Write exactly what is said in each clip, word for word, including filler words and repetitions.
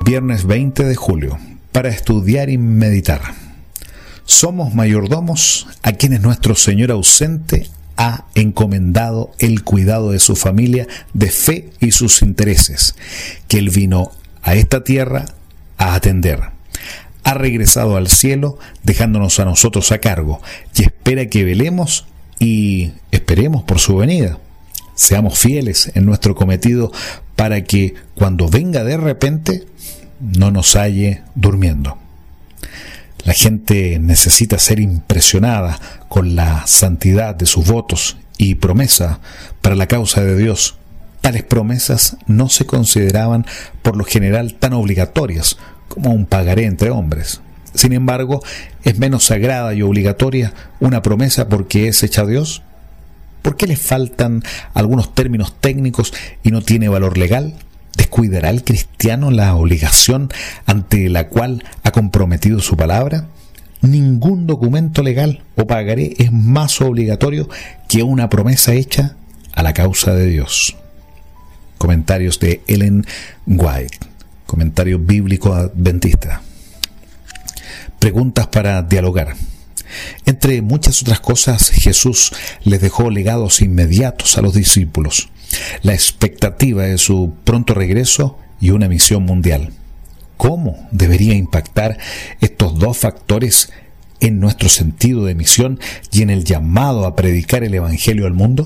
Viernes veinte de julio, para estudiar y meditar. Somos mayordomos a quienes nuestro Señor ausente ha encomendado el cuidado de su familia, de fe y sus intereses, que Él vino a esta tierra a atender. Ha regresado al cielo, dejándonos a nosotros a cargo, y espera que velemos y esperemos por su venida. Seamos fieles en nuestro cometido para que cuando venga de repente no nos halle durmiendo. La gente necesita ser impresionada con la santidad de sus votos y promesa para la causa de Dios. Tales promesas no se consideraban por lo general tan obligatorias como un pagaré entre hombres. Sin embargo, es menos sagrada y obligatoria una promesa porque es hecha a Dios. ¿Por qué le faltan algunos términos técnicos y no tiene valor legal? ¿Descuidará el cristiano la obligación ante la cual ha comprometido su palabra? Ningún documento legal o pagaré es más obligatorio que una promesa hecha a la causa de Dios. Comentarios de Ellen White, comentario bíblico adventista. Preguntas para dialogar. Entre muchas otras cosas, Jesús les dejó legados inmediatos a los discípulos: la expectativa de su pronto regreso y una misión mundial. ¿Cómo debería impactar estos dos factores en nuestro sentido de misión y en el llamado a predicar el Evangelio al mundo?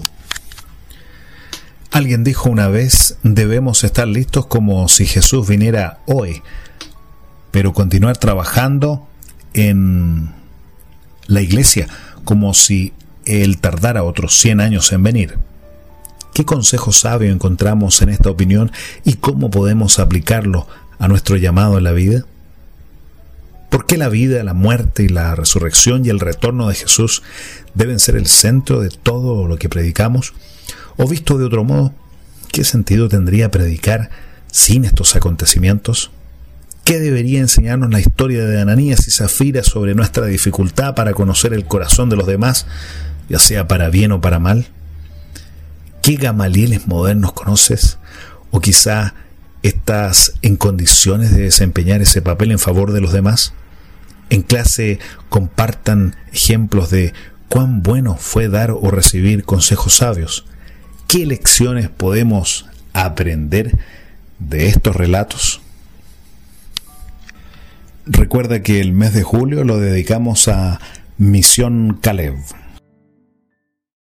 Alguien dijo una vez: debemos estar listos como si Jesús viniera hoy, pero continuar trabajando en la iglesia como si Él tardara otros cien años en venir. ¿Qué consejo sabio encontramos en esta opinión y cómo podemos aplicarlo a nuestro llamado en la vida? ¿Por qué la vida, la muerte y la resurrección y el retorno de Jesús deben ser el centro de todo lo que predicamos? O visto de otro modo, ¿qué sentido tendría predicar sin estos acontecimientos? ¿Qué debería enseñarnos la historia de Ananías y Zafira sobre nuestra dificultad para conocer el corazón de los demás, ya sea para bien o para mal? ¿Qué Gamalieles modernos conoces? ¿O quizá estás en condiciones de desempeñar ese papel en favor de los demás? En clase compartan ejemplos de cuán bueno fue dar o recibir consejos sabios. ¿Qué lecciones podemos aprender de estos relatos? Recuerda que el mes de julio lo dedicamos a Misión Caleb.